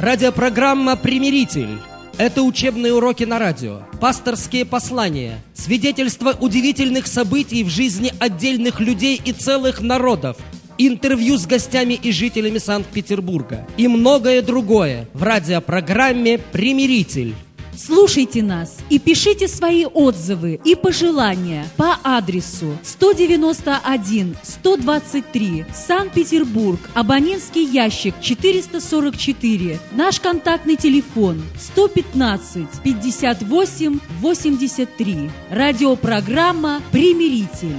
Радиопрограмма «Примиритель». Это учебные уроки на радио, пасторские послания, свидетельства удивительных событий в жизни отдельных людей и целых народов, интервью с гостями и жителями Санкт-Петербурга и многое другое в радиопрограмме «Примиритель». Слушайте нас и пишите свои отзывы и пожелания по адресу 191-123, Санкт-Петербург, абонентский ящик 444, наш контактный телефон 115-58-83. Радиопрограмма «Примиритель».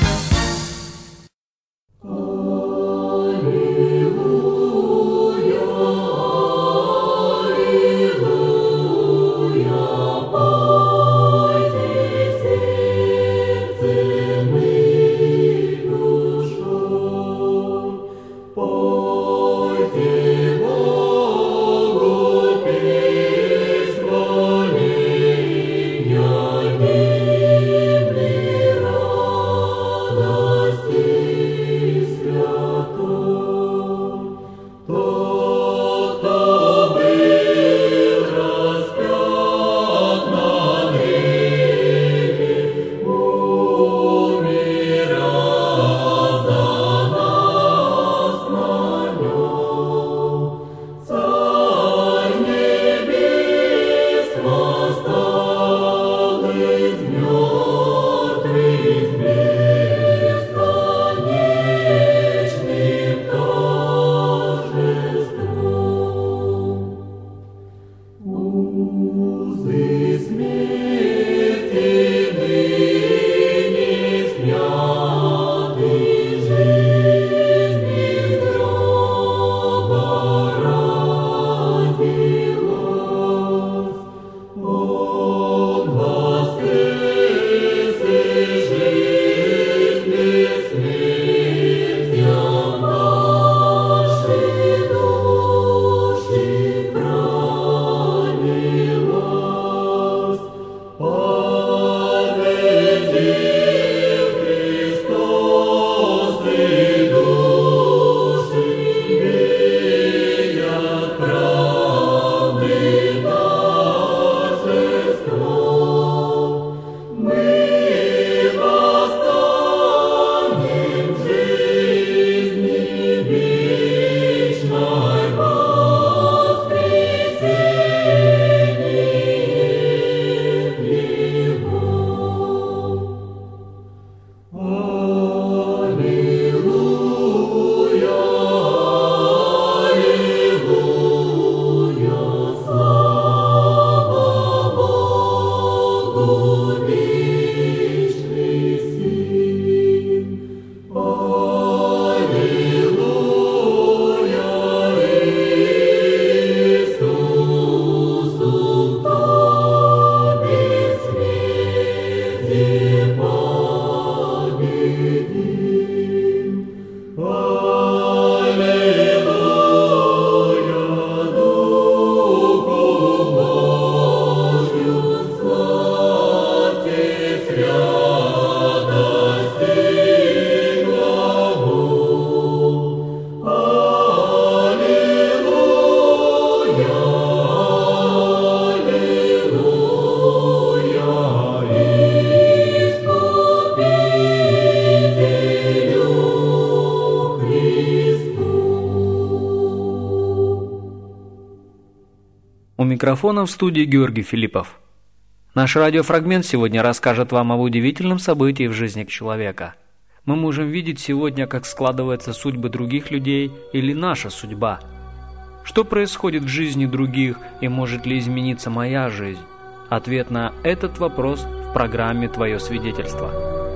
У микрофона в студии Георгий Филиппов. Наш радиофрагмент сегодня расскажет вам об удивительном событии в жизни человека. Мы можем видеть сегодня, как складываются судьбы других людей или наша судьба. Что происходит в жизни других и может ли измениться моя жизнь? Ответ на этот вопрос в программе «Твое свидетельство».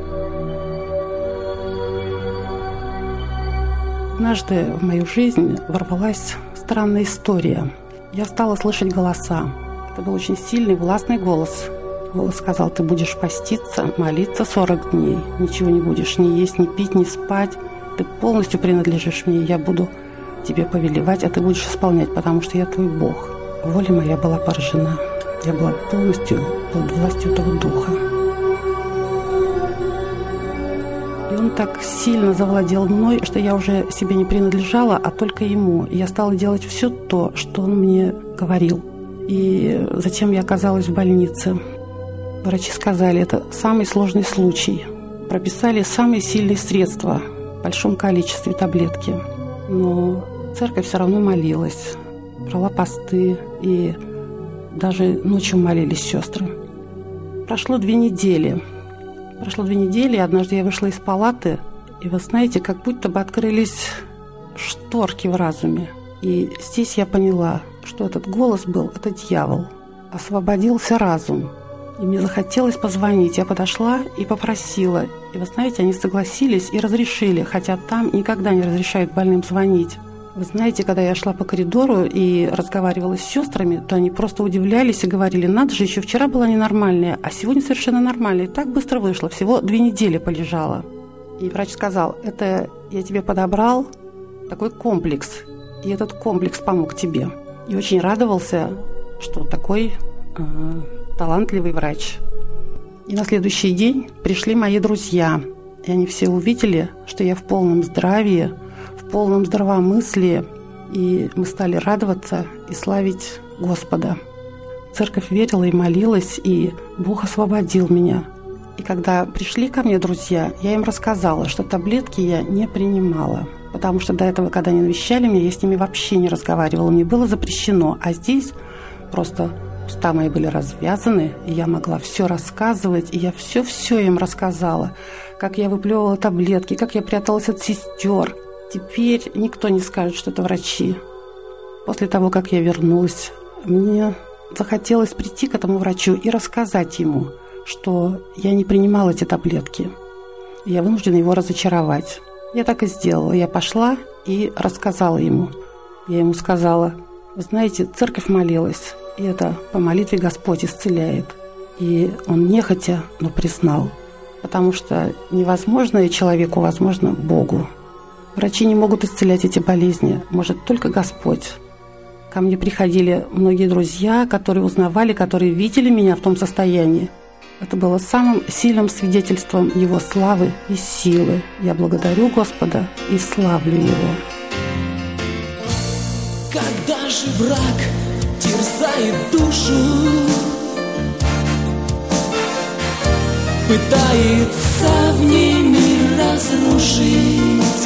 Однажды в мою жизнь ворвалась странная история. Я стала слышать голоса. Это был очень сильный, властный голос. Голос сказал: ты будешь поститься, молиться 40 дней. Ничего не будешь ни есть, ни пить, ни спать. Ты полностью принадлежишь мне. Я буду тебе повелевать, а ты будешь исполнять, потому что я твой Бог. Воля моя была поражена. Я была полностью под властью этого духа. И он так сильно завладел мной, что я уже себе не принадлежала, а только ему. И я стала делать все то, что он мне говорил. И затем я оказалась в больнице. Врачи сказали, это самый сложный случай. Прописали самые сильные средства в большом количестве, таблетки. Но церковь все равно молилась, брала посты, и даже ночью молились сестры. Прошло 2 недели. И однажды я вышла из палаты, и вы знаете, как будто бы открылись шторки в разуме. И здесь я поняла, что этот голос был, это дьявол. Освободился разум. И мне захотелось позвонить. Я подошла и попросила. И вы знаете, они согласились и разрешили, хотя там никогда не разрешают больным звонить. Вы знаете, когда я шла по коридору и разговаривала с сестрами, то они просто удивлялись и говорили, надо же, еще вчера была ненормальная, а сегодня совершенно нормальная. И так быстро вышло, всего 2 недели полежала. И врач сказал, это я тебе подобрал такой комплекс, и этот комплекс помог тебе. И очень радовался, что такой талантливый врач. И на следующий день пришли мои друзья, и они все увидели, что я в полном здравии, в полном здравомыслии, и мы стали радоваться и славить Господа. Церковь верила и молилась, и Бог освободил меня. И когда пришли ко мне друзья, я им рассказала, что таблетки я не принимала, потому что до этого, когда они навещали меня, я с ними вообще не разговаривала, мне было запрещено, а здесь просто уста мои были развязаны, и я могла все рассказывать, и я все им рассказала, как я выплевывала таблетки, как я пряталась от сестер. Теперь никто не скажет, что это врачи. После того, как я вернулась, мне захотелось прийти к этому врачу и рассказать ему, что я не принимала эти таблетки. И я вынуждена его разочаровать. Я так и сделала. Я пошла и рассказала ему. Я ему сказала, вы знаете, церковь молилась, и это по молитве Господь исцеляет. И он нехотя, но признал. Потому что невозможное человеку возможно Богу. Врачи не могут исцелять эти болезни, может только Господь. Ко мне приходили многие друзья, которые узнавали, которые видели меня в том состоянии. Это было самым сильным свидетельством Его славы и силы. Я благодарю Господа и славлю Его. Когда же враг терзает душу, пытается в ней мир разрушить,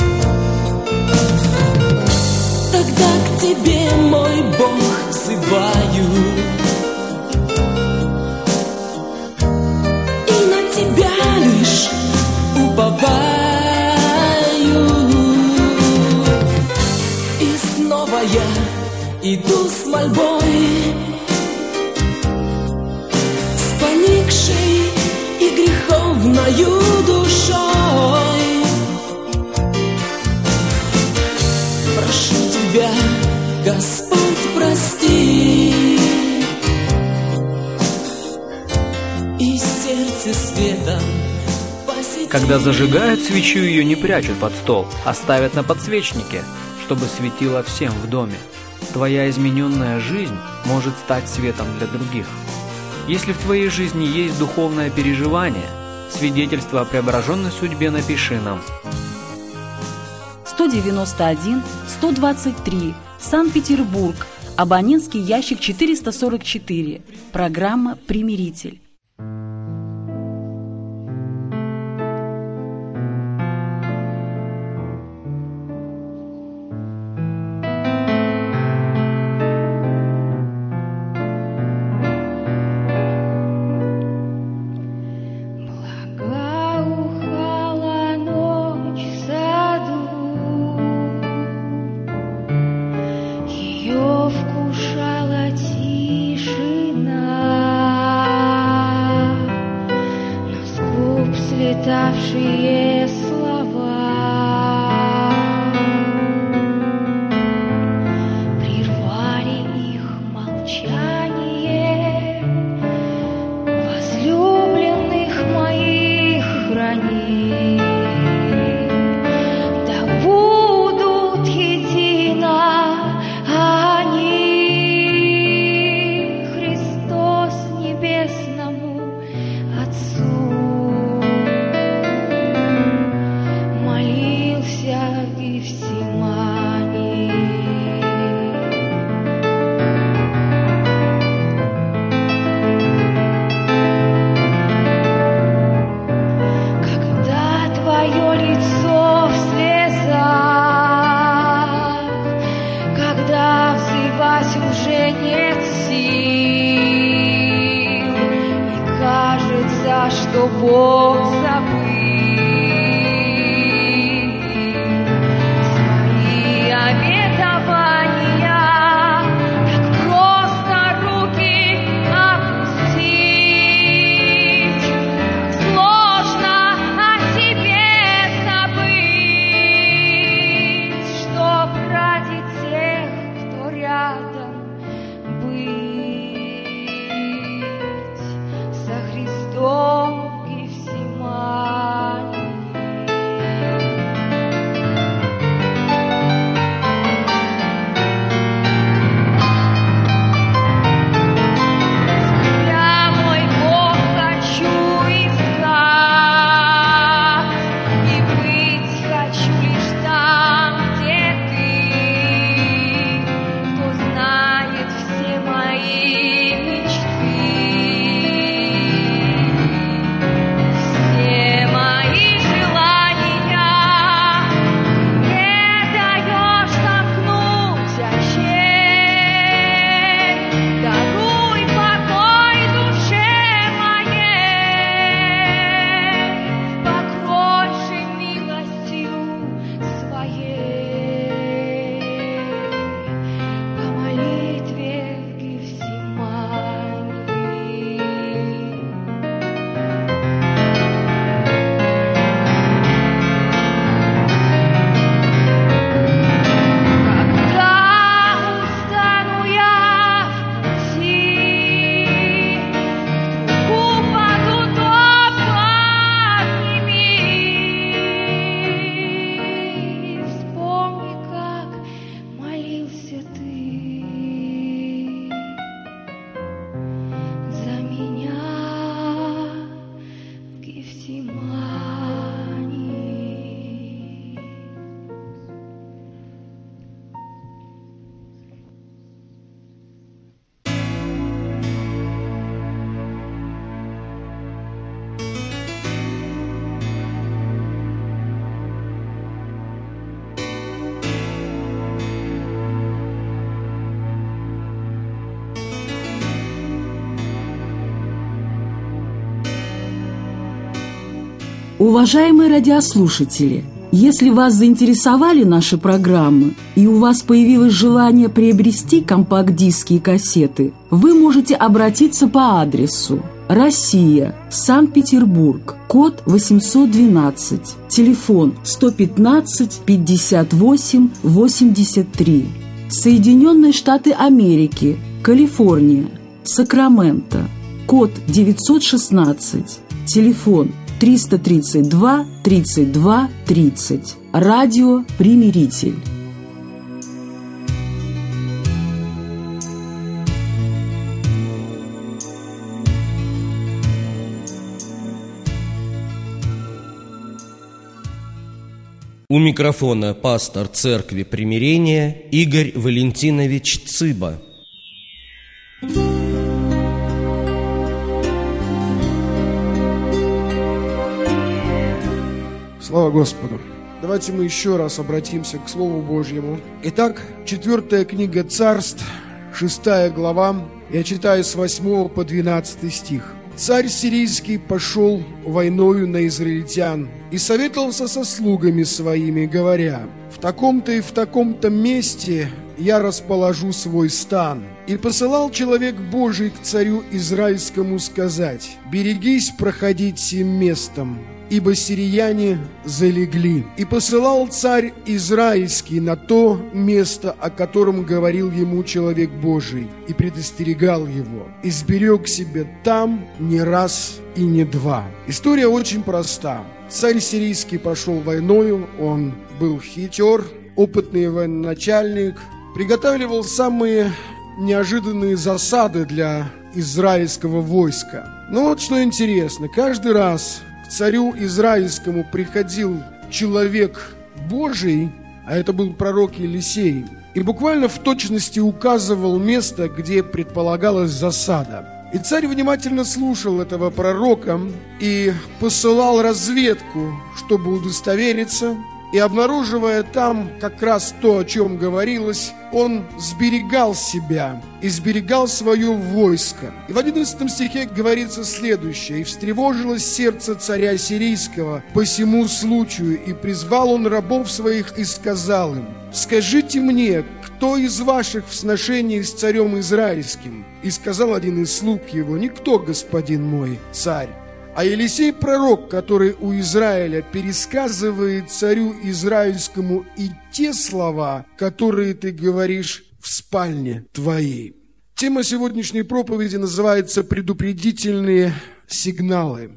тогда к тебе, мой Бог, взываю, и на тебя лишь уповаю. И снова я иду с мольбой, с поникшей и греховною душой. Прошу тебя, Господь, прости, и сердце светом посети. Когда зажигают свечу, ее не прячут под стол, а ставят на подсвечнике, чтобы светило всем в доме. Твоя измененная жизнь может стать светом для других. Если в твоей жизни есть духовное переживание, свидетельство о преображенной судьбе напиши нам. 191 123, Санкт-Петербург, абонентский ящик 444, программа «Примиритель». Вкушала тишина, но с губ слетавшие слова прервали их молчание. Возлюбленных моих храни, да будут едино они. Христос небесному Отцу. Бог забыл свои обетования, так просто руки опустить, так сложно о себе забыть, чтоб ради тех, кто рядом, быть со Христом в Гефсимании. Тебя, мой Бог, хочу искать, и быть хочу лишь там, где Ты, кто знает все мои мечты, все мои желания. Ты не даешь замкнуть очей, даруй покой душе моей, покрой же милостью своей по молитве в Гефсимании. Когда устану я в пути, вдруг упаду, то подними. Вспомни, как молился Ты за меня в Гефсимании. Уважаемые радиослушатели, если вас заинтересовали наши программы и у вас появилось желание приобрести компакт-диски и кассеты, вы можете обратиться по адресу: Россия, Санкт-Петербург, код 812, телефон 115 58 83, Соединенные Штаты Америки, Калифорния, Сакраменто, код 916, телефон 332 32 30. Радио «Примиритель». У микрофона пастор Церкви Примирения Игорь Валентинович Цыба. Слава Господу! Давайте мы еще раз обратимся к Слову Божьему. Итак, 4 книга Царств, 6 глава. Я читаю с 8 по 12 стих. «Царь сирийский пошел войною на израильтян и советовался со слугами своими, говоря: в таком-то и в таком-то месте я расположу свой стан. И посылал человек Божий к царю израильскому сказать: берегись проходить сим местом, ибо сирияне залегли. И посылал царь израильский на то место, о котором говорил ему человек Божий, и предостерегал его. И сберег себе там не раз и не два». История очень проста. Царь сирийский пошел войною, он был хитер, опытный военачальник, приготавливал самые неожиданные засады для израильского войска. Но вот что интересно, каждый раз к царю израильскому приходил человек Божий, а это был пророк Елисей, и буквально в точности указывал место, где предполагалась засада. И царь внимательно слушал этого пророка и посылал разведку, чтобы удостовериться, и, обнаруживая там как раз то, о чем говорилось, он сберегал себя и сберегал свое войско. И в 11 стихе говорится следующее. «И встревожилось сердце царя сирийского по сему случаю, и призвал он рабов своих и сказал им: скажите мне, кто из ваших в сношении с царем израильским? И сказал один из слуг его: никто, господин мой, царь. А Елисей пророк, который у Израиля, пересказывает царю израильскому и те слова, которые ты говоришь в спальне твоей». Тема сегодняшней проповеди называется «Предупредительные сигналы».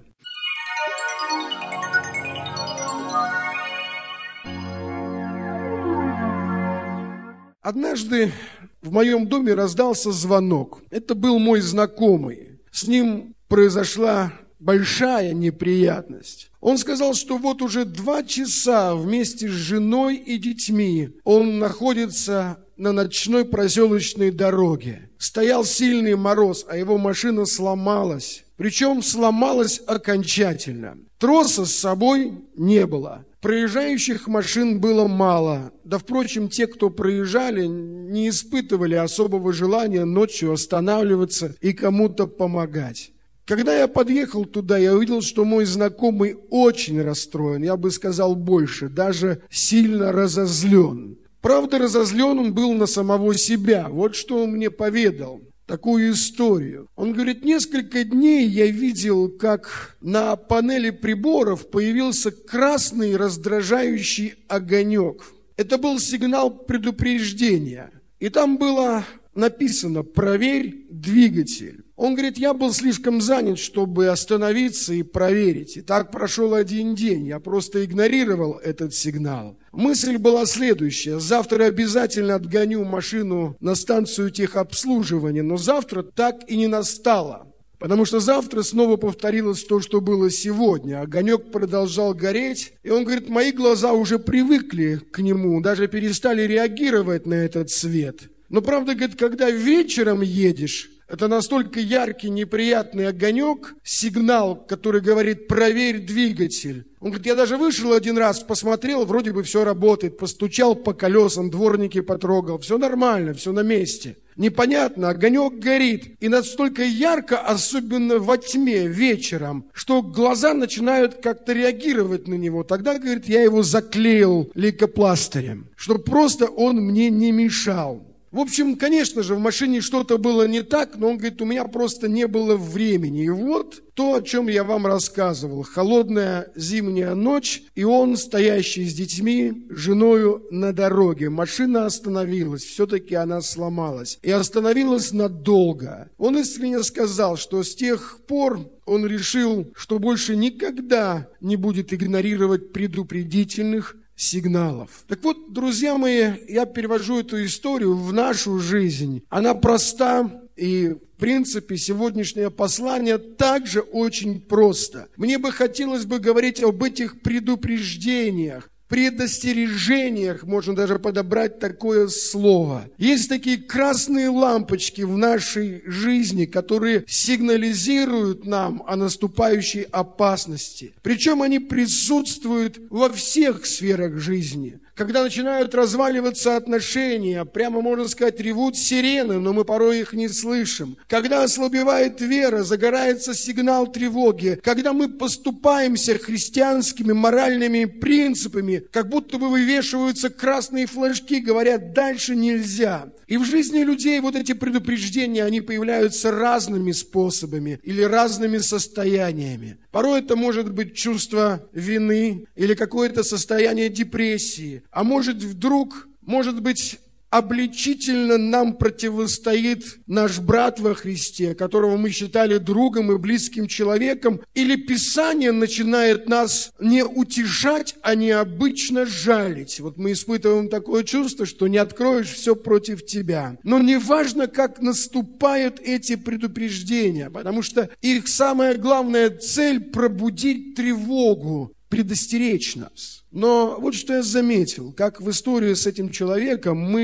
Однажды в моем доме раздался звонок. Это был мой знакомый. С ним произошла большая неприятность. Он сказал, что вот уже 2 часа вместе с женой и детьми он находится на ночной проселочной дороге. Стоял сильный мороз, а его машина сломалась. Причем сломалась окончательно. Троса с собой не было. Проезжающих машин было мало. Да, впрочем, те, кто проезжали, не испытывали особого желания ночью останавливаться и кому-то помогать. Когда я подъехал туда, я увидел, что мой знакомый очень расстроен, я бы сказал больше, даже сильно разозлен. Правда, разозлен он был на самого себя. Вот что он мне поведал, такую историю. Он говорит: несколько дней я видел, как на панели приборов появился красный раздражающий огонек. Это был сигнал предупреждения. И там было написано: проверь двигатель. Он говорит: я был слишком занят, чтобы остановиться и проверить. И так прошел 1 день. Я просто игнорировал этот сигнал. Мысль была следующая: завтра обязательно отгоню машину на станцию техобслуживания. Но завтра так и не настало. Потому что завтра снова повторилось то, что было сегодня. Огонек продолжал гореть. И он говорит: мои глаза уже привыкли к нему, даже перестали реагировать на этот свет. Но правда, говорит, когда вечером едешь, это настолько яркий, неприятный огонек, сигнал, который говорит: проверь двигатель. Он говорит: я даже вышел 1 раз, посмотрел, вроде бы все работает, постучал по колесам, дворники потрогал, все нормально, все на месте. Непонятно, огонек горит, и настолько ярко, особенно во тьме вечером, что глаза начинают как-то реагировать на него. Тогда, говорит, я его заклеил лейкопластырем, чтобы просто он мне не мешал. В общем, конечно же, в машине что-то было не так, но он говорит: у меня просто не было времени. И вот то, о чем я вам рассказывал. Холодная зимняя ночь, и он, стоящий с детьми, женою на дороге. Машина остановилась, все-таки она сломалась. И остановилась надолго. Он искренне сказал, что с тех пор он решил, что больше никогда не будет игнорировать предупредительных сигналов. Так вот, друзья мои, я перевожу эту историю в нашу жизнь. Она проста, и в принципе сегодняшнее послание также очень просто. Мне бы хотелось говорить об этих предупреждениях, предостережениях, можно даже подобрать такое слово. Есть такие красные лампочки в нашей жизни, которые сигнализируют нам о наступающей опасности. Причем они присутствуют во всех сферах жизни. Когда начинают разваливаться отношения, прямо можно сказать, ревут сирены, но мы порой их не слышим. Когда ослабевает вера, загорается сигнал тревоги. Когда мы поступаемся христианскими моральными принципами, как будто бы вывешиваются красные флажки, говорят: дальше нельзя. И в жизни людей вот эти предупреждения, они появляются разными способами или разными состояниями. Порой это может быть чувство вины или какое-то состояние депрессии. А может быть, обличительно нам противостоит наш брат во Христе, которого мы считали другом и близким человеком, или Писание начинает нас не утешать, а необычно жалить. Вот мы испытываем такое чувство, что не откроешь, все против тебя. Но не важно, как наступают эти предупреждения, потому что их самая главная цель – пробудить тревогу, предостеречь нас. Но вот что я заметил, как в истории с этим человеком мы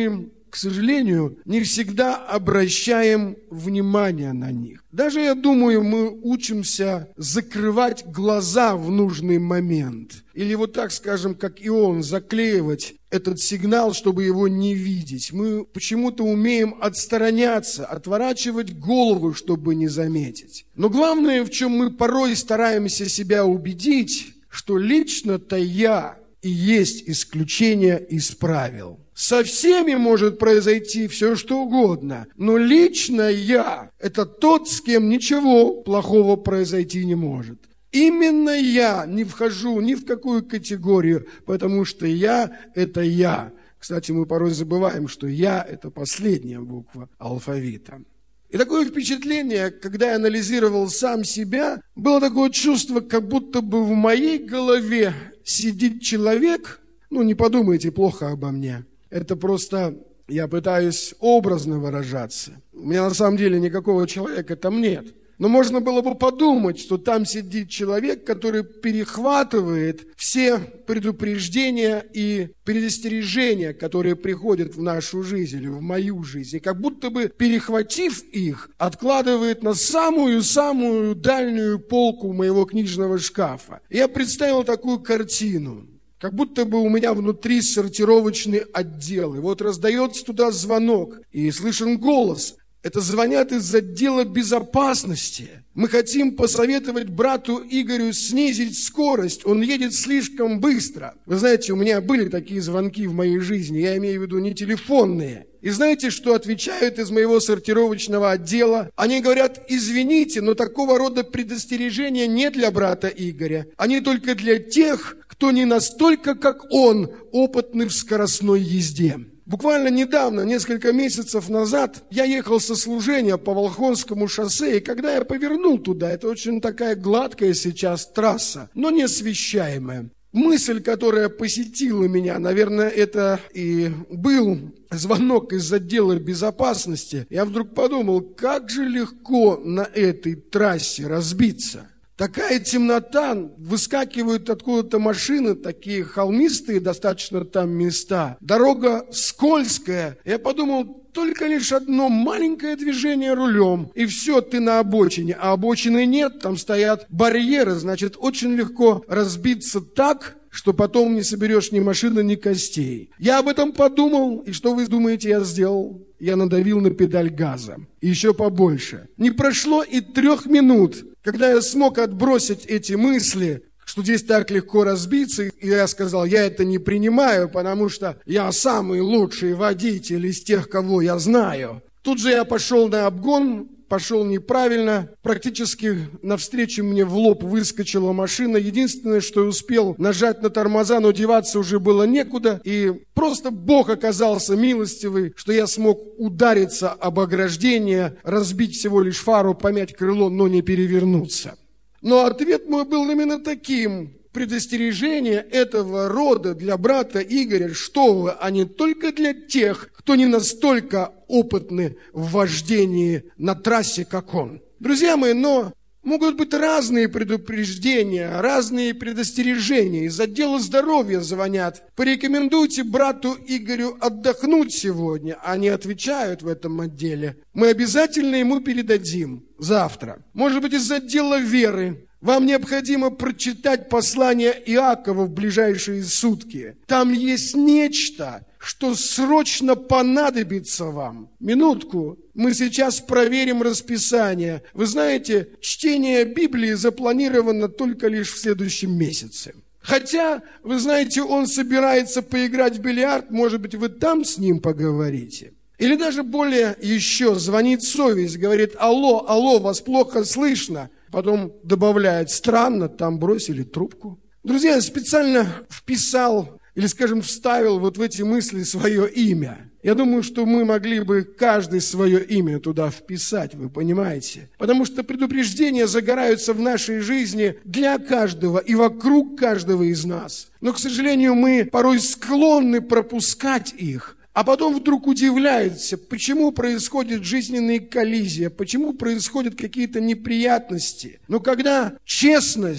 к сожалению, не всегда обращаем внимание на них. Даже, я думаю, мы учимся закрывать глаза в нужный момент. Или вот так, скажем, как Ион, заклеивать этот сигнал, чтобы его не видеть. Мы почему-то умеем отстраняться, отворачивать голову, чтобы не заметить. Но главное, в чем мы порой стараемся себя убедить, что лично-то я и есть исключение из правил. Со всеми может произойти все, что угодно, но лично я – это тот, с кем ничего плохого произойти не может. Именно я не вхожу ни в какую категорию, потому что я – это я. Кстати, мы порой забываем, что я – это последняя буква алфавита. И такое впечатление, когда я анализировал сам себя, было такое чувство, как будто бы в моей голове сидит человек, не подумайте плохо обо мне, это просто я пытаюсь образно выражаться. У меня на самом деле никакого человека там нет. Но можно было бы подумать, что там сидит человек, который перехватывает все предупреждения и предостережения, которые приходят в нашу жизнь или в мою жизнь. И как будто бы, перехватив их, откладывает на самую-самую дальнюю полку моего книжного шкафа. Я представил такую картину. Как будто бы у меня внутри сортировочный отдел. И вот раздается туда звонок, и слышен голос. Это звонят из отдела безопасности. Мы хотим посоветовать брату Игорю снизить скорость. Он едет слишком быстро. Вы знаете, у меня были такие звонки в моей жизни. Я имею в виду не телефонные. И знаете, что отвечают из моего сортировочного отдела? Они говорят: извините, но такого рода предостережения не для брата Игоря. Они только для тех, кто не настолько, как он, опытный в скоростной езде. Буквально недавно, несколько месяцев назад, я ехал со служения по Волхонскому шоссе, и когда я повернул туда, это очень такая гладкая сейчас трасса, но не освещаемая. Мысль, которая посетила меня, наверное, это и был звонок из отдела безопасности. Я вдруг подумал, как же легко на этой трассе разбиться. Такая темнота, выскакивают откуда-то машины, такие холмистые достаточно там места. Дорога скользкая. Я подумал, только лишь одно маленькое движение рулем, и все, ты на обочине. А обочины нет, там стоят барьеры, значит, очень легко разбиться так, что потом не соберешь ни машины, ни костей. Я об этом подумал, и что вы думаете, я сделал? Я надавил на педаль газа. И еще побольше. Не прошло и 3 минут, когда я смог отбросить эти мысли, что здесь так легко разбиться, и я сказал, я это не принимаю, потому что я самый лучший водитель из тех, кого я знаю. Тут же я пошел на обгон, пошел неправильно, практически навстречу мне в лоб выскочила машина. Единственное, что я успел нажать на тормоза, но деваться уже было некуда. И просто Бог оказался милостивый, что я смог удариться об ограждение, разбить всего лишь фару, помять крыло, но не перевернуться. Но ответ мой был именно таким. Предостережение этого рода для брата Игоря, что вы, а не только для тех, кто не настолько опытны в вождении на трассе, как он. Друзья мои, но могут быть разные предупреждения, разные предостережения. Из отдела здоровья звонят. Порекомендуйте брату Игорю отдохнуть сегодня. Они отвечают в этом отделе. Мы обязательно ему передадим завтра. Может быть, из отдела веры. Вам необходимо прочитать послание Иакова в ближайшие сутки. Там есть нечто, что срочно понадобится вам. Минутку, мы сейчас проверим расписание. Вы знаете, чтение Библии запланировано только лишь в следующем месяце. Хотя, вы знаете, он собирается поиграть в бильярд, может быть, вы там с ним поговорите. Или даже более еще, звонит совесть, говорит, алло, вас плохо слышно. Потом добавляет, странно, там бросили трубку. Друзья, я специально вписал, или, скажем, вставил вот в эти мысли свое имя. Я думаю, что мы могли бы каждый свое имя туда вписать, вы понимаете? Потому что предупреждения загораются в нашей жизни для каждого и вокруг каждого из нас. Но, к сожалению, мы порой склонны пропускать их. А потом вдруг удивляется, почему происходит жизненная коллизия, почему происходят какие-то неприятности. Но когда честность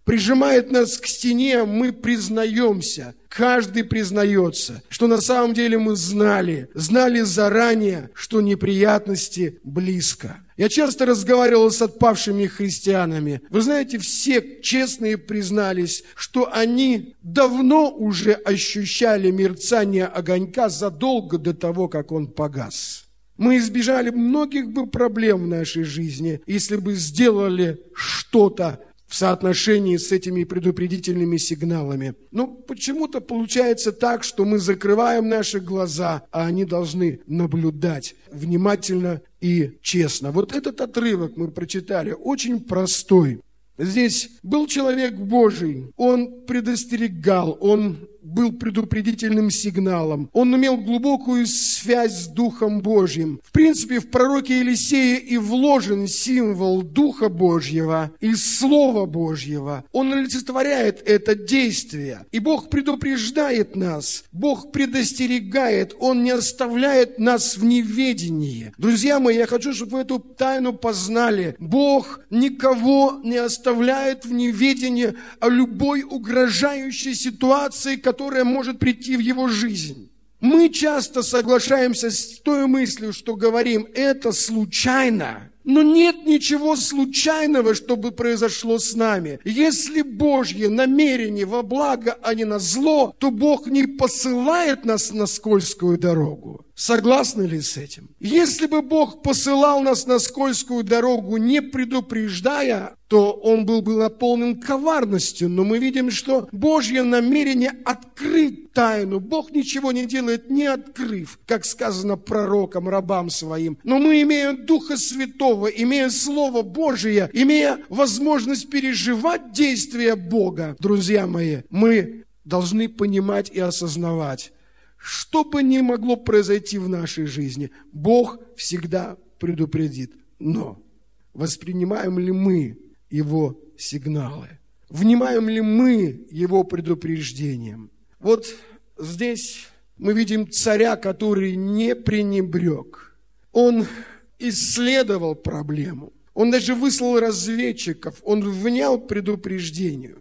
прижимает нас к стене, мы признаемся, каждый признается, что на самом деле мы знали заранее, что неприятности близко. Я часто разговаривал с отпавшими христианами. Вы знаете, все честные признались, что они давно уже ощущали мерцание огонька задолго до того, как он погас. Мы избежали многих бы проблем в нашей жизни, если бы сделали что-то в соотношении с этими предупредительными сигналами. Но почему-то получается так, что мы закрываем наши глаза, а они должны наблюдать внимательно и честно. Вот этот отрывок мы прочитали, очень простой. Здесь был человек Божий, он предостерегал, он был предупредительным сигналом. Он имел глубокую связь с Духом Божьим. В принципе, в пророке Елисее и вложен символ Духа Божьего и Слова Божьего. Он олицетворяет это действие. И Бог предупреждает нас, Бог предостерегает, Он не оставляет нас в неведении. Друзья мои, я хочу, чтобы вы эту тайну познали. Бог никого не оставляет в неведении о любой угрожающей ситуации, которая может прийти в его жизнь. Мы часто соглашаемся с той мыслью, что говорим, это случайно. Но нет ничего случайного, чтобы произошло с нами. Если Божье намерение во благо, а не на зло, то Бог не посылает нас на скользкую дорогу. Согласны ли с этим? Если бы Бог посылал нас на скользкую дорогу, не предупреждая, то Он был бы наполнен коварностью. Но мы видим, что Божье намерение открыть тайну. Бог ничего не делает, не открыв, как сказано пророкам, рабам своим. Но мы, имея Духа Святого, имея Слово Божие, имея возможность переживать действия Бога, друзья мои, мы должны понимать и осознавать, что бы ни могло произойти в нашей жизни, Бог всегда предупредит. Но воспринимаем ли мы Его сигналы? Внимаем ли мы Его предупреждениям? Вот здесь мы видим царя, который не пренебрег. Он исследовал проблему. Он даже выслал разведчиков. Он внял предупреждению.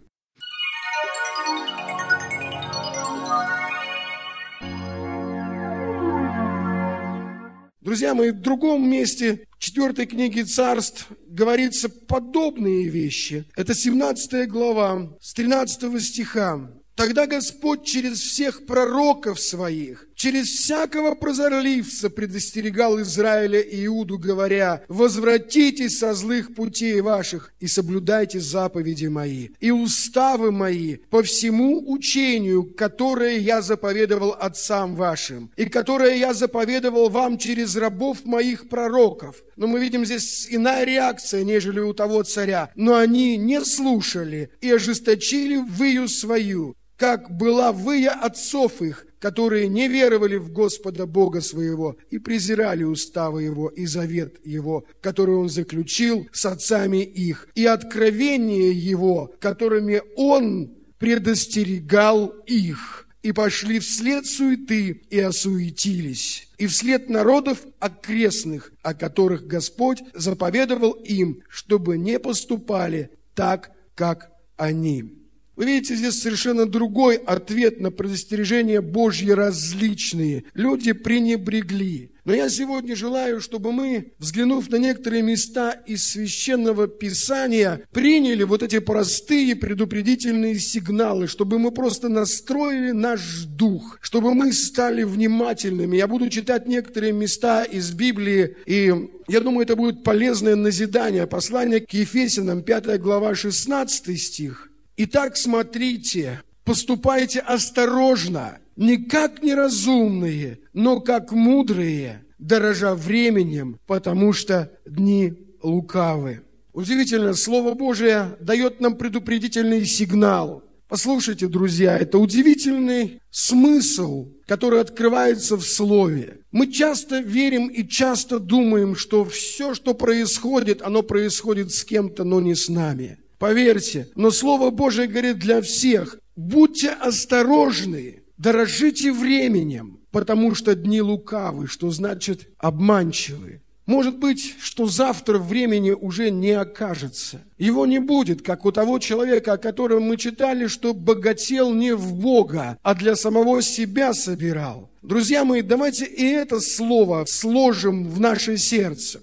Друзья мои, в другом месте 4 книги Царств говорится подобные вещи. Это 17 глава, с 13 стиха. «Тогда Господь через всех пророков своих, через всякого прозорливца предостерегал Израиля и Иуду, говоря, возвратитесь со злых путей ваших и соблюдайте заповеди мои и уставы мои по всему учению, которое я заповедовал отцам вашим и которое я заповедовал вам через рабов моих пророков». Но мы видим здесь иная реакция, нежели у того царя. «Но они не слушали и ожесточили выю свою, как была выя отцов их, которые не веровали в Господа Бога своего и презирали уставы Его и завет Его, который Он заключил с отцами их, и откровения Его, которыми Он предостерегал их, и пошли вслед суеты и осуетились, и вслед народов окрестных, о которых Господь заповедовал им, чтобы не поступали так, как они». Вы видите, здесь совершенно другой ответ на предостережения Божьи различные. Люди пренебрегли. Но я сегодня желаю, чтобы мы, взглянув на некоторые места из Священного Писания, приняли вот эти простые предупредительные сигналы, чтобы мы просто настроили наш дух, чтобы мы стали внимательными. Я буду читать некоторые места из Библии, и я думаю, это будет полезное назидание. Послание к Ефесянам, 5 глава, 16 стих. «Итак, смотрите, поступайте осторожно, не как неразумные, но как мудрые, дорожа временем, потому что дни лукавы». Удивительно, Слово Божие дает нам предупредительный сигнал. Послушайте, друзья, это удивительный смысл, который открывается в Слове. Мы часто верим и часто думаем, что все, что происходит, оно происходит с кем-то, но не с нами. Поверьте, но Слово Божие говорит для всех: будьте осторожны, дорожите временем, потому что дни лукавы, что значит обманчивы. Может быть, что завтра времени уже не окажется. Его не будет, как у того человека, о котором мы читали, что богател не в Бога, а для самого себя собирал. Друзья мои, давайте и это слово сложим в наше сердце.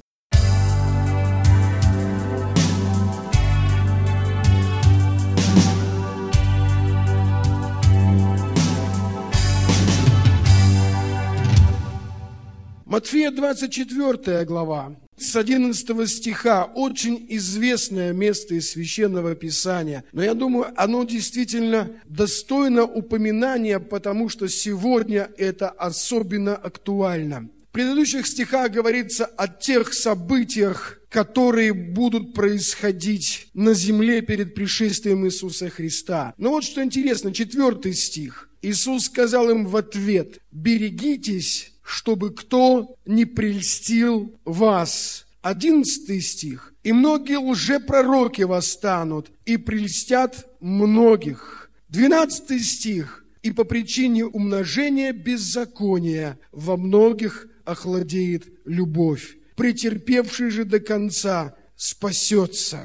Матфея 24 глава, с 11 стиха, очень известное место из Священного Писания. Но я думаю, оно действительно достойно упоминания, потому что сегодня это особенно актуально. В предыдущих стихах говорится о тех событиях, которые будут происходить на земле перед пришествием Иисуса Христа. Но вот что интересно, 4 стих. Иисус сказал им в ответ: «Берегитесь, чтобы кто не прельстил вас». 11 стих. «И многие лжепророки восстанут и прельстят многих». 12 стих. «И по причине умножения беззакония во многих охладеет любовь. Претерпевший же до конца спасется».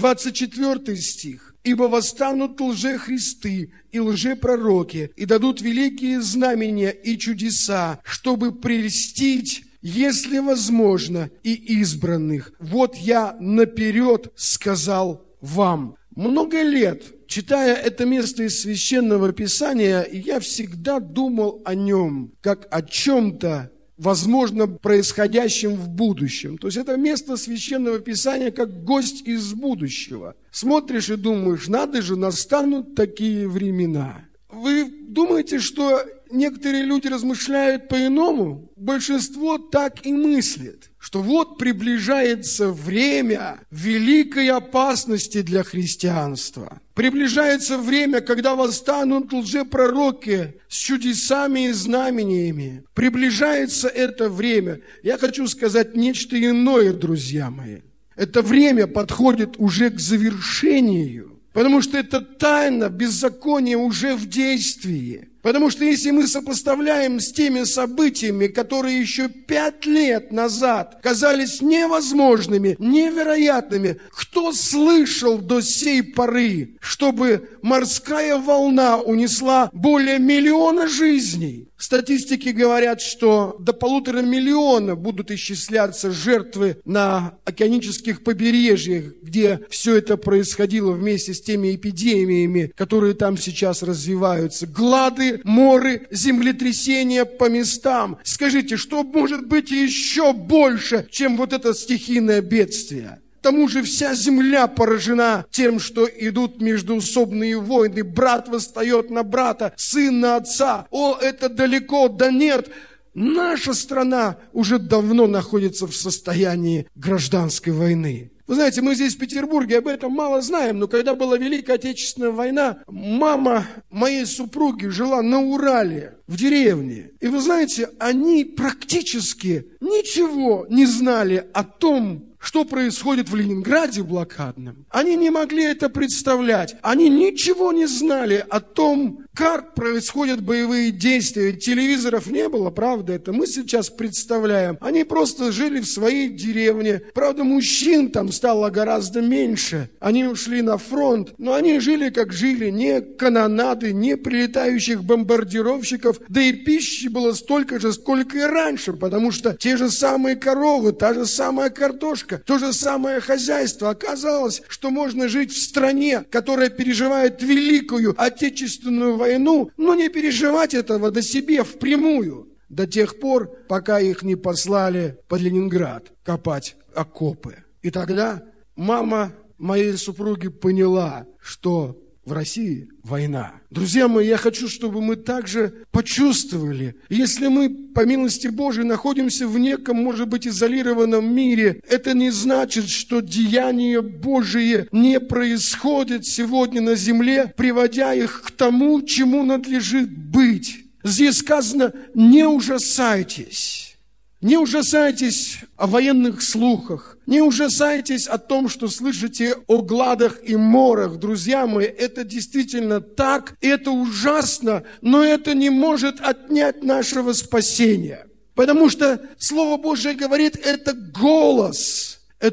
24 стих. «Ибо восстанут лжехристы и лжепророки, и дадут великие знамения и чудеса, чтобы прельстить, если возможно, и избранных. Вот я наперед сказал вам». Много лет, читая это место из Священного Писания, я всегда думал о нем, как о чем-то, возможно, происходящим в будущем. То есть это место Священного Писания как гость из будущего. Смотришь и думаешь, надо же, настанут такие времена. Вы думаете, что некоторые люди размышляют по-иному? Большинство так и мыслит, что вот приближается время великой опасности для христианства. Приближается время, когда восстанут лжепророки с чудесами и знамениями. Приближается это время. Я хочу сказать нечто иное, друзья мои. Это время подходит уже к завершению, потому что это тайна беззакония уже в действии. Потому что если мы сопоставляем с теми событиями, которые еще 5 лет назад казались невозможными, невероятными, кто слышал до сей поры, чтобы морская волна унесла более 1 миллиона жизней? Статистики говорят, что до 1,5 миллиона будут исчисляться жертвы на океанических побережьях, где все это происходило вместе с теми эпидемиями, которые там сейчас развиваются. Глады, моры, землетрясения по местам. Скажите, что может быть еще больше, чем вот это стихийное бедствие? К тому же вся земля поражена тем, что идут междоусобные войны. Брат восстает на брата, сын на отца. О, это далеко, да нет. Наша страна уже давно находится в состоянии гражданской войны. Вы знаете, мы здесь в Петербурге об этом мало знаем, но когда была Великая Отечественная война, мама моей супруги жила на Урале, в деревне. И вы знаете, они практически ничего не знали о том, что происходит в Ленинграде блокадном. Они не могли это представлять. Они ничего не знали о том, как происходят боевые действия. Телевизоров не было, правда, это мы сейчас представляем. Они просто жили в своей деревне. Правда, мужчин там стало гораздо меньше. Они ушли на фронт, но они жили, как жили. Не канонады, не прилетающих бомбардировщиков. Да и пищи было столько же, сколько и раньше, потому что те же самые коровы, та же самая картошка, то же самое хозяйство. Оказалось, что можно жить в стране, которая переживает Великую Отечественную войну, но не переживать этого до себе впрямую, до тех пор, пока их не послали под Ленинград копать окопы. И тогда мама моей супруги поняла, что в России война. Друзья мои, я хочу, чтобы мы также почувствовали, если мы, по милости Божией, находимся в неком, может быть, изолированном мире, это не значит, что деяния Божие не происходят сегодня на земле, приводя их к тому, чему надлежит быть. Здесь сказано: не ужасайтесь. Не ужасайтесь о военных слухах. Не ужасайтесь о том, что слышите о гладах и морах. Друзья мои, это действительно так, это ужасно, но это не может отнять нашего спасения. Потому что Слово Божие говорит, это голос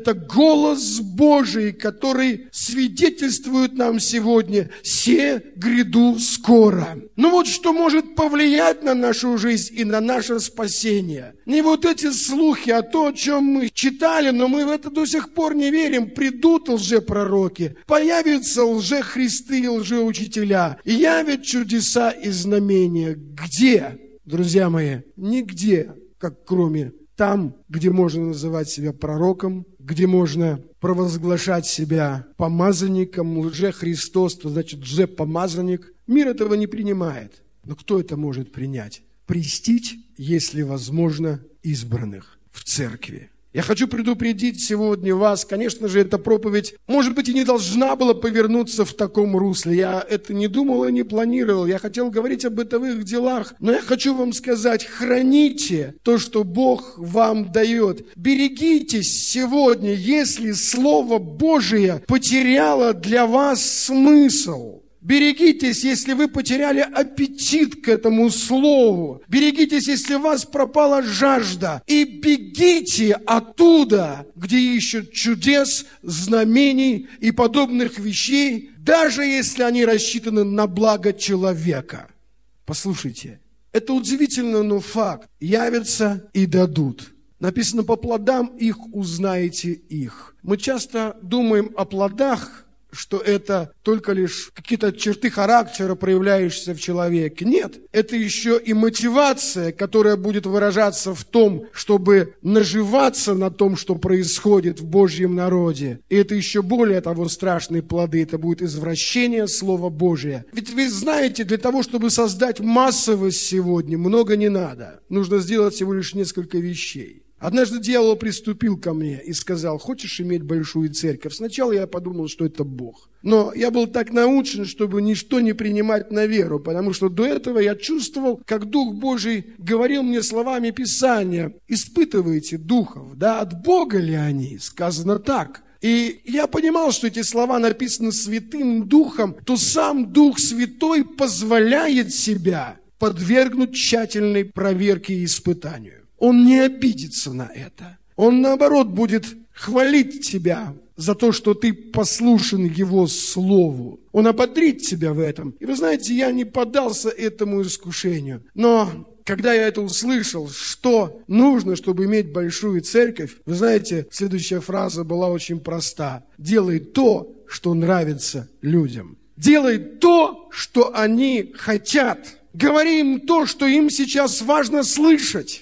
Божий, который свидетельствует нам сегодня: «Се гряду скоро». Ну вот что может повлиять на нашу жизнь и на наше спасение. Не вот эти слухи, а то, о чем мы читали, но мы в это до сих пор не верим. Придут лжепророки, появятся лжехристы и лжеучителя, явят чудеса и знамения. Где, друзья мои? Нигде, как кроме там, где можно называть себя пророком, где можно провозглашать себя помазанником, лжехристос, то значит лжепомазанник. Мир этого не принимает. Но кто это может принять? Престить, если возможно, избранных в церкви. Я хочу предупредить сегодня вас, конечно же, эта проповедь, может быть, и не должна была повернуться в таком русле. Я это не думал и не планировал. Я хотел говорить о бытовых делах. Но я хочу вам сказать, храните то, что Бог вам дает. Берегитесь сегодня, если Слово Божие потеряло для вас смысл. Берегитесь, если вы потеряли аппетит к этому слову. Берегитесь, если у вас пропала жажда. И бегите оттуда, где ищут чудес, знамений и подобных вещей, даже если они рассчитаны на благо человека. Послушайте, это удивительно, но факт. Явятся и дадут. Написано, по плодам их узнаете их. Мы часто думаем о плодах, что это только лишь какие-то черты характера, проявляющиеся в человеке. Нет, это еще и мотивация, которая будет выражаться в том, чтобы наживаться на том, что происходит в Божьем народе. И это еще более того страшные плоды. Это будет извращение Слова Божия. Ведь вы знаете, для того, чтобы создать массовость сегодня, много не надо. Нужно сделать всего лишь несколько вещей. Однажды дьявол приступил ко мне и сказал: хочешь иметь большую церковь? Сначала я подумал, что это Бог. Но я был так научен, чтобы ничто не принимать на веру, потому что до этого я чувствовал, как Дух Божий говорил мне словами Писания: испытывайте духов, да, от Бога ли они? Сказано так. И я понимал, что эти слова написаны Святым Духом, то сам Дух Святой позволяет себя подвергнуть тщательной проверке и испытанию. Он не обидится на это. Он, наоборот, будет хвалить тебя за то, что ты послушен Его Слову. Он ободрит тебя в этом. И вы знаете, я не поддался этому искушению. Но когда я это услышал, что нужно, чтобы иметь большую церковь, вы знаете, следующая фраза была очень проста. Делай то, что нравится людям. Делай то, что они хотят. Говори им то, что им сейчас важно слышать.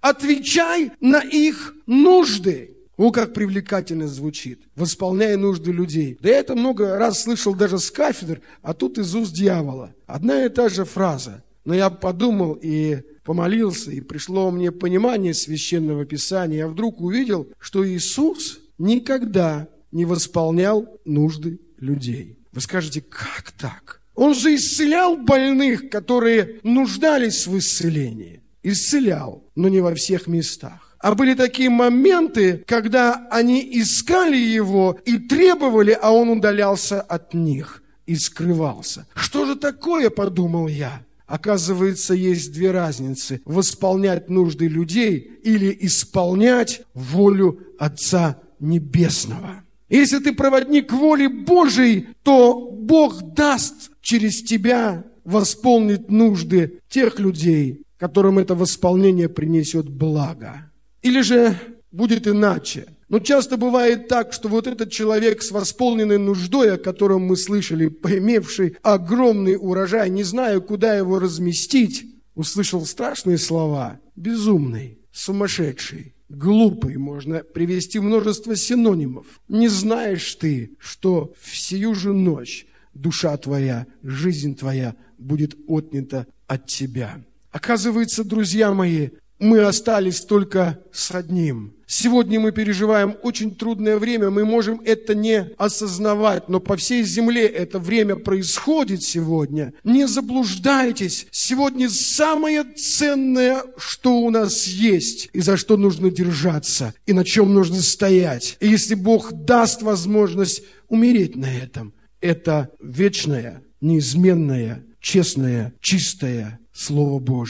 Отвечай на их нужды. О, как привлекательно звучит. Восполняй нужды людей. Да я это много раз слышал даже с кафедр, а тут из уст дьявола. Одна и та же фраза. Но я подумал и помолился, и пришло мне понимание Священного Писания. Я вдруг увидел, что Иисус никогда не восполнял нужды людей. Вы скажете, как так? Он же исцелял больных, которые нуждались в исцелении. Исцелял, но не во всех местах. А были такие моменты, когда они искали Его и требовали, а Он удалялся от них и скрывался. Что же такое, подумал я? Оказывается, есть две разницы. Восполнять нужды людей или исполнять волю Отца Небесного. Если ты проводник воли Божией, то Бог даст через тебя восполнить нужды тех людей, которым это восполнение принесет благо. Или же будет иначе. Но часто бывает так, что вот этот человек с восполненной нуждой, о котором мы слышали, поимевший огромный урожай, не зная, куда его разместить, услышал страшные слова: безумный, сумасшедший, глупый, можно привести множество синонимов. Не знаешь ты, что в сию же ночь душа твоя, жизнь твоя будет отнята от тебя. Оказывается, друзья мои, мы остались только с одним. Сегодня мы переживаем очень трудное время, мы можем это не осознавать, но по всей земле это время происходит сегодня. Не заблуждайтесь, сегодня самое ценное, что у нас есть, и за что нужно держаться, и на чем нужно стоять. И если Бог даст возможность умереть на этом, это вечное, неизменное, честное, чистое Слово Божие.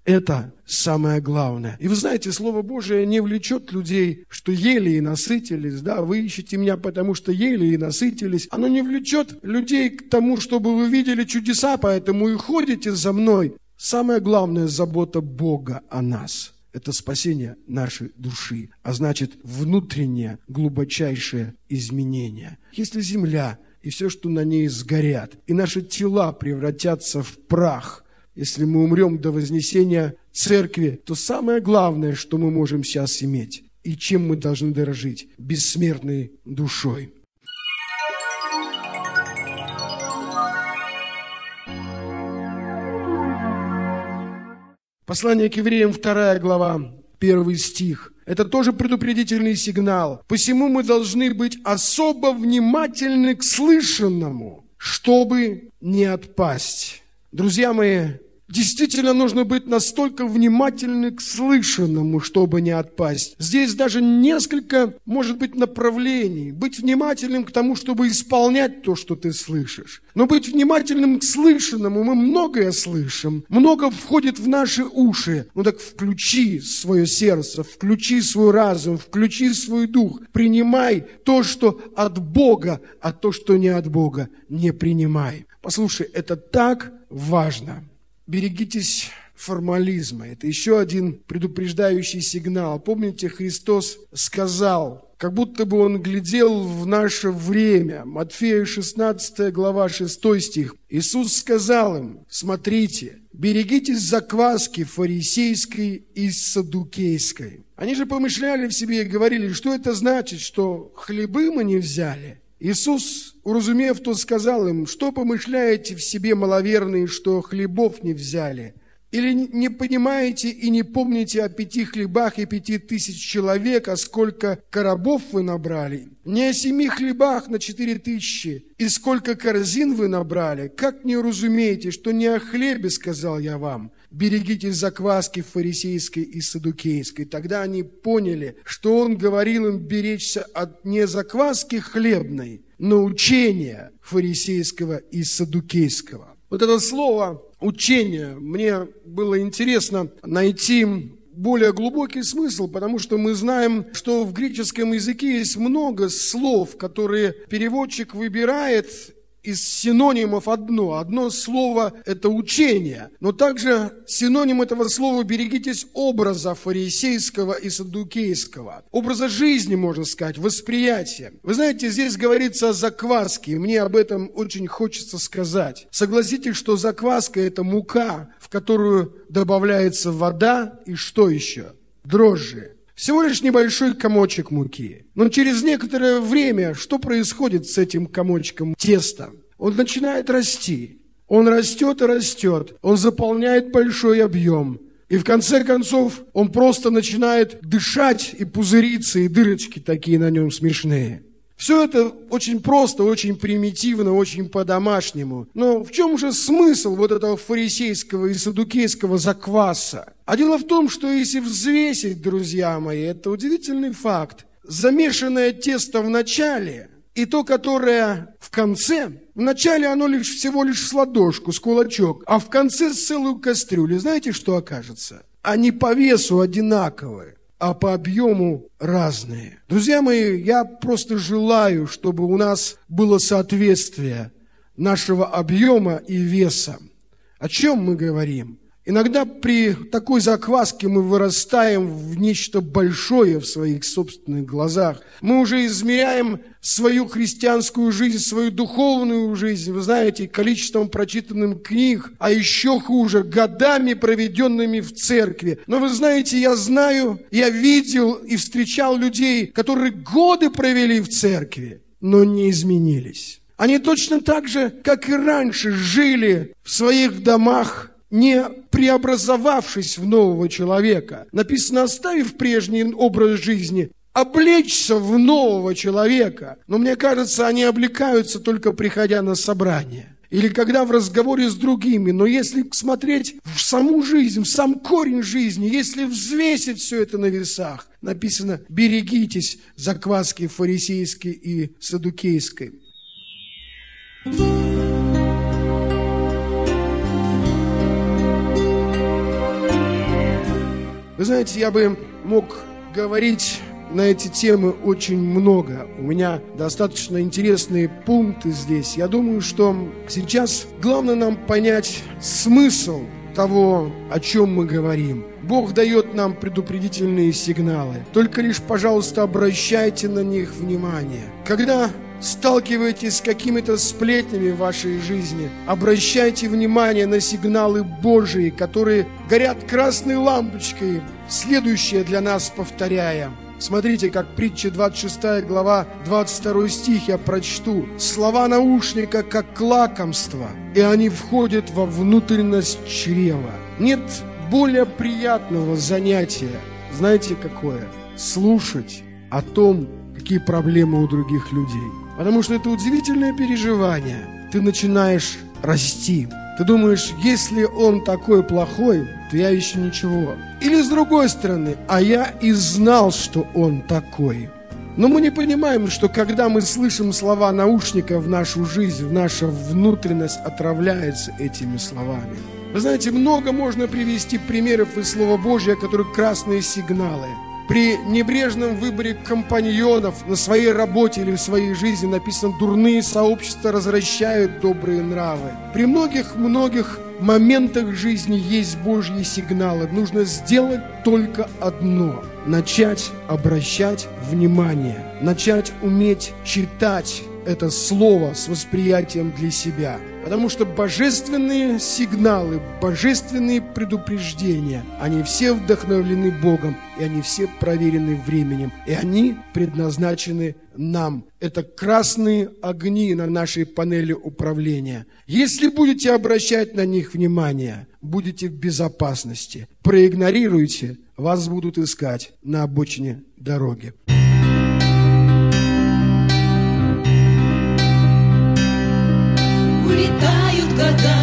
Это самое главное. И вы знаете, Слово Божие не влечет людей, что ели и насытились. Да, вы ищете меня, потому что ели и насытились. Оно не влечет людей к тому, чтобы вы видели чудеса, поэтому и ходите за мной. Самая главная забота Бога о нас – это спасение нашей души, а значит, внутреннее, глубочайшее изменение. Если земля и все, что на ней сгорят, и наши тела превратятся в прах, если мы умрем до вознесения церкви, то самое главное, что мы можем сейчас иметь, и чем мы должны дорожить – бессмертной душой. Послание к евреям, 2 глава, 1 стих. Это тоже предупредительный сигнал. «Посему мы должны быть особо внимательны к слышанному, чтобы не отпасть». Друзья мои, действительно нужно быть настолько внимательны к слышанному, чтобы не отпасть. Здесь даже несколько, может быть, направлений. Быть внимательным к тому, чтобы исполнять то, что ты слышишь. Но быть внимательным к слышанному, мы многое слышим, много входит в наши уши. Ну так включи свое сердце, включи свой разум, включи свой дух. Принимай то, что от Бога, а то, что не от Бога, не принимай. Послушай, это так важно. Берегитесь формализма. Это еще один предупреждающий сигнал. Помните, Христос сказал, как будто бы Он глядел в наше время. Матфея 16 глава 6 стих. Иисус сказал им: смотрите, берегитесь закваски фарисейской и саддукейской. Они же помышляли в себе и говорили, что это значит, что хлебы мы не взяли. Иисус, уразумев то, сказал им: что помышляете в себе, маловерные, что хлебов не взяли? Или не понимаете и не помните о 5 хлебах и 5000 человек, а сколько коробов вы набрали? Не о 7 хлебах на 4000, и сколько корзин вы набрали? Как не уразумеете, что не о хлебе сказал я вам? Берегитесь закваски фарисейской и саддукейской. Тогда они поняли, что он говорил им беречься от не закваски хлебной, но учения фарисейского и саддукейского. Вот это слово «учение» мне было интересно найти более глубокий смысл, потому что мы знаем, что в греческом языке есть много слов, которые переводчик выбирает из синонимов одно. Одно слово – это учение. Но также синоним этого слова – берегитесь образа фарисейского и саддукейского. Образа жизни, можно сказать, восприятия. Вы знаете, здесь говорится о закваске, и мне об этом очень хочется сказать. Согласитесь, что закваска – это мука, в которую добавляется вода и что еще? Дрожжи. Всего лишь небольшой комочек муки. Но через некоторое время что происходит с этим комочком теста? Он начинает расти. Он растет и растет. Он заполняет большой объем. И в конце концов он просто начинает дышать и пузыриться, и дырочки такие на нем смешные. Все это очень просто, очень примитивно, очень по-домашнему. Но в чем же смысл вот этого фарисейского и саддукейского закваса? А дело в том, что если взвесить, друзья мои, это удивительный факт. Замешанное тесто в начале и то, которое в конце, в начале оно всего лишь с ладошку, с кулачок, а в конце с целую кастрюлю. Знаете, что окажется? Они по весу одинаковые, а по объему разные. Друзья мои, я просто желаю, чтобы у нас было соответствие нашего объема и веса. О чем мы говорим? Иногда при такой закваске мы вырастаем в нечто большое в своих собственных глазах. Мы уже измеряем свою христианскую жизнь, свою духовную жизнь, вы знаете, количеством прочитанных книг, а еще хуже, годами, проведенными в церкви. Но вы знаете, я знаю, я видел и встречал людей, которые годы провели в церкви, но не изменились. Они точно так же, как и раньше, жили в своих домах, не преобразовавшись в нового человека. Написано: оставив прежний образ жизни, облечься в нового человека. Но мне кажется, они облекаются только приходя на собрание. Или когда в разговоре с другими. Но если смотреть в саму жизнь, в сам корень жизни, если взвесить все это на весах, написано: берегитесь закваски фарисейской и саддукейской. Вы знаете, я бы мог говорить на эти темы очень много. У меня достаточно интересные пункты здесь. Я думаю, что сейчас главное нам понять смысл того, о чем мы говорим. Бог дает нам предупредительные сигналы. Только лишь, пожалуйста, обращайте на них внимание. Когда сталкиваетесь с какими-то сплетнями в вашей жизни, обращайте внимание на сигналы Божии, которые горят красной лампочкой, следующее для нас повторяя. Смотрите, как притча 26 глава, 22 стих я прочту. «Слова наушника, как лакомство, и они входят во внутренность чрева». Нет более приятного занятия, знаете какое? Слушать о том, какие проблемы у других людей. Потому что это удивительное переживание. Ты начинаешь расти. Ты думаешь, если он такой плохой, то я еще ничего. Или с другой стороны, а я и знал, что он такой. Но мы не понимаем, что когда мы слышим слова наушника в нашу жизнь, наша внутренность отравляется этими словами. Вы знаете, много можно привести примеров из Слова Божьего, которые красные сигналы. При небрежном выборе компаньонов на своей работе или в своей жизни написано: дурные сообщества развращают добрые нравы. При многих моментах жизни есть Божьи сигналы. Нужно сделать только одно: начать обращать внимание, начать уметь читать это слово с восприятием для себя. Потому что божественные сигналы, божественные предупреждения, они все вдохновлены Богом, и они все проверены временем, и они предназначены нам. Это красные огни на нашей панели управления. Если будете обращать на них внимание, будете в безопасности. Проигнорируйте, вас будут искать на обочине дороги. Улетают года,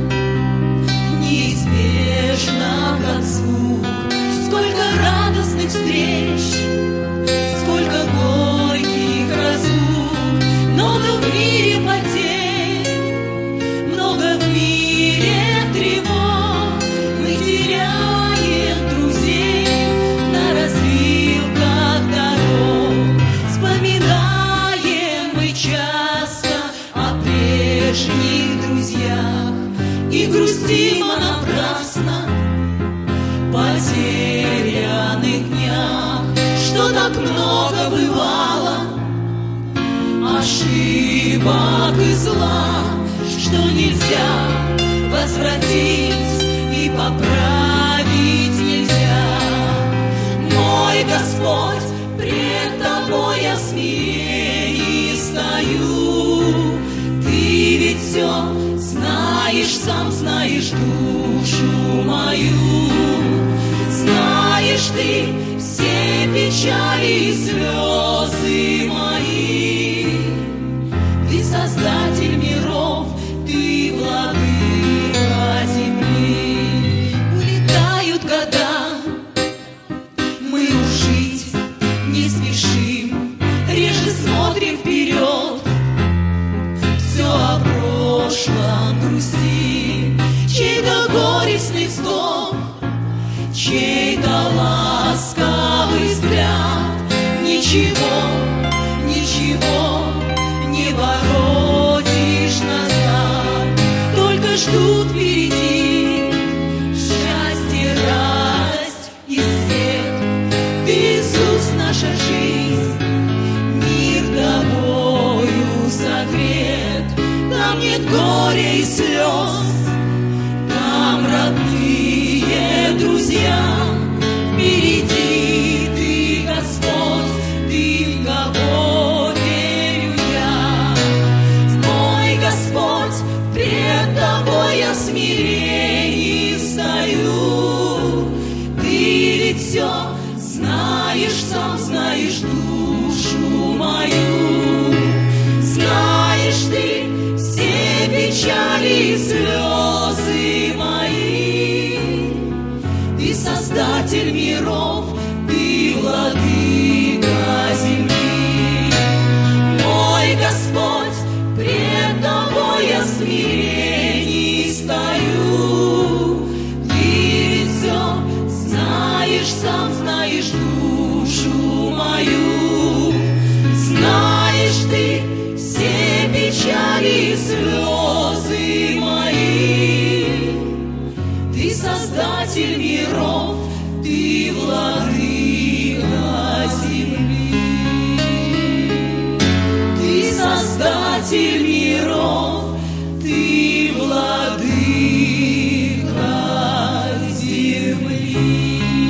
неизбежно как звук. Сколько радостных встреч, сколько горьких разлук. Много в мире потерь, много в мире тревог. Мы теряем друзей на развилках дорог. Вспоминаем мы часто о прежних друзьях и грустим напрасно потерянных днях, что так много бывало ошибок и зла, что нельзя возвратить и поправить нельзя. Мой Господь, пред Тобой я в смирении стою. Ты ведь все знаешь, сам знаешь душу мою. Знаешь ты все печали и слезы мои. Ты создатель миров, ты владыка земли. Улетают года, мы уж жить не спешим, реже смотрим вперед. Все о прошлом грустим, чей-то горестный вздох, чей-то ласковый взгляд. Ничего, ничего не воротишь назад, только ждут впереди счастье, радость и свет. Ты, Иисус, наша жизнь, мир тобою согрет. Там нет горя и слез, там родные друзья. Впереди ты, Господь, ты, в кого верю я. Мой Господь, пред тобой я в смирении стою. Ты ведь все знаешь, сам знаешь душу мою. Знаешь ты все печали и слезы мои. Ты создатель миров, ты владыка земли. Мой Господь, пред тобой я в смирении стою. Ты ведь все знаешь, Создатель миров, Ты владыка земли. Ты Создатель миров, Ты владыка земли.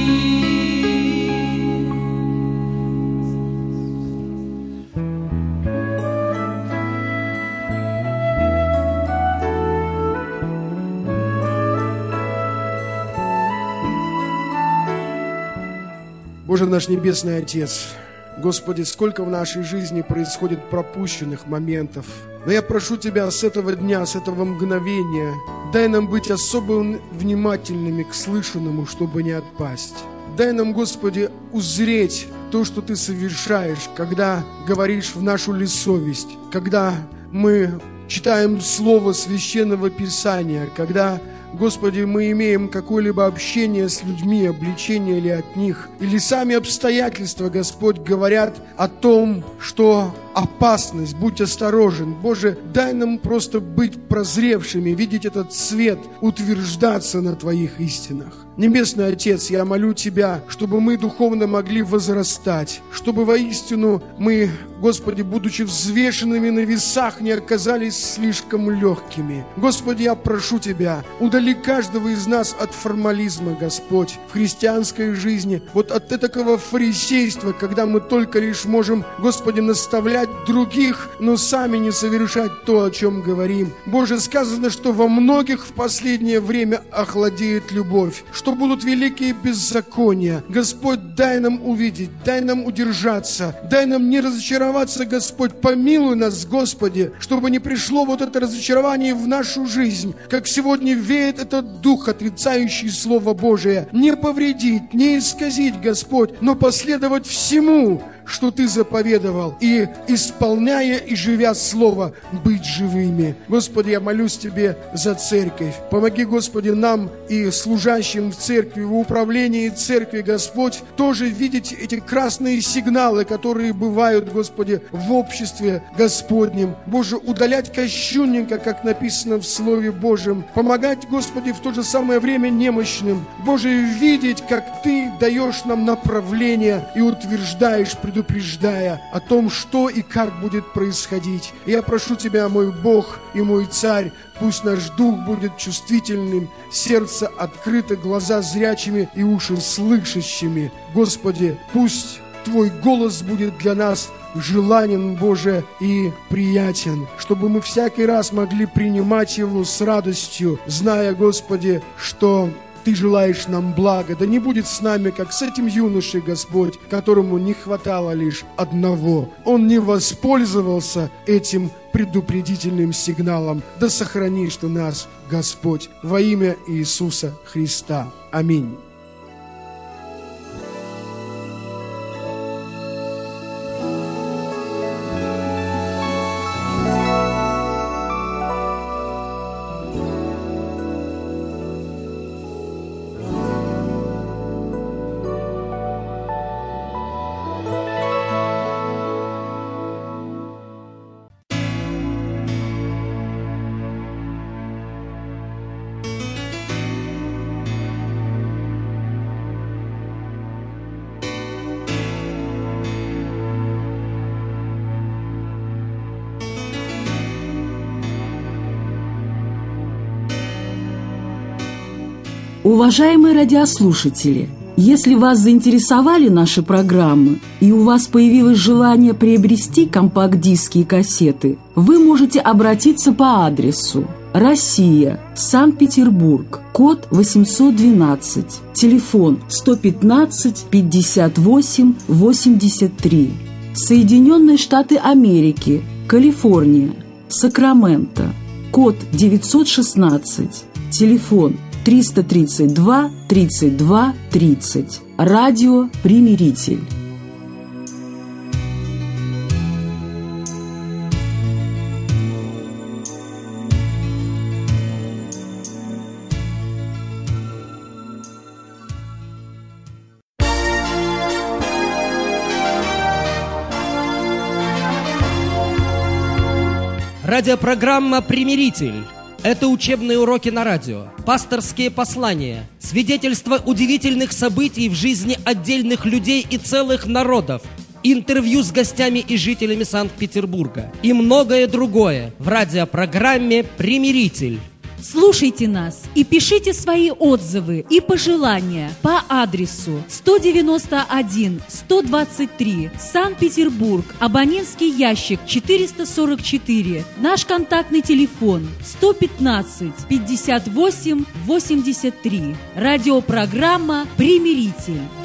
Боже наш Небесный Отец, Господи, сколько в нашей жизни происходит пропущенных моментов. Но я прошу Тебя с этого дня, с этого мгновения, дай нам быть особо внимательными к слышанному, чтобы не отпасть. Дай нам, Господи, узреть то, что Ты совершаешь, когда говоришь в нашу ли совесть, когда мы читаем Слово Священного Писания, когда, Господи, мы имеем какое-либо общение с людьми, обличение ли от них, или сами обстоятельства, Господь, говорят о том, что опасность, будь осторожен. Боже, дай нам просто быть прозревшими, видеть этот свет, утверждаться на Твоих истинах. Небесный Отец, я молю Тебя, чтобы мы духовно могли возрастать, чтобы воистину мы, Господи, будучи взвешенными на весах, не оказались слишком легкими. Господи, я прошу Тебя, удали каждого из нас от формализма, Господь, в христианской жизни, вот от такого фарисейства, когда мы только лишь можем, Господи, наставлять других, но сами не совершать то, о чем говорим. Боже, сказано, что во многих в последнее время охладеет любовь, что будут великие беззакония. Господь, дай нам увидеть, дай нам удержаться, дай нам не разочароваться, Господь, помилуй нас, Господи, чтобы не пришло вот это разочарование в нашу жизнь, как сегодня веет этот дух, отрицающий Слово Божие, не повредить, не исказить, Господь, но последовать всему, что Ты заповедовал, и, исполняя и живя Слово, быть живыми. Господи, я молюсь Тебе за церковь. Помоги, Господи, нам и служащим в церкви, в управлении церкви, Господь, тоже видеть эти красные сигналы, которые бывают, Господи, в обществе Господнем. Боже, удалять кощунника, как написано в Слове Божьем. Помогать, Господи, в то же самое время немощным. Боже, видеть, как Ты даешь нам направление и утверждаешь, предупреждая о том, что и как будет происходить. Я прошу Тебя, мой Бог и мой Царь, пусть наш дух будет чувствительным, сердце открыто, глаза зрячими и уши слышащими. Господи, пусть Твой голос будет для нас желанен, Боже, и приятен, чтобы мы всякий раз могли принимать его с радостью, зная, Господи, что Ты желаешь нам блага. Да не будет с нами, как с этим юношей, Господь, которому не хватало лишь одного. Он не воспользовался этим предупредительным сигналом. Да сохранишь Ты нас, Господь, во имя Иисуса Христа. Аминь. Уважаемые радиослушатели, если вас заинтересовали наши программы и у вас появилось желание приобрести компакт-диски и кассеты, вы можете обратиться по адресу: Россия, Санкт-Петербург, код 812, телефон 115 58 83, Соединенные Штаты Америки, Калифорния, Сакраменто, код 916, телефон 332 32 30. Радио «Примиритель». Радиопрограмма «Примиритель». Это учебные уроки на радио, пасторские послания, свидетельства удивительных событий в жизни отдельных людей и целых народов, интервью с гостями и жителями Санкт-Петербурга и многое другое в радиопрограмме «Примиритель». Слушайте нас и пишите свои отзывы и пожелания по адресу 191-123, Санкт-Петербург, абонентский ящик 444, наш контактный телефон 115-58-83, радиопрограмма «Примиритель».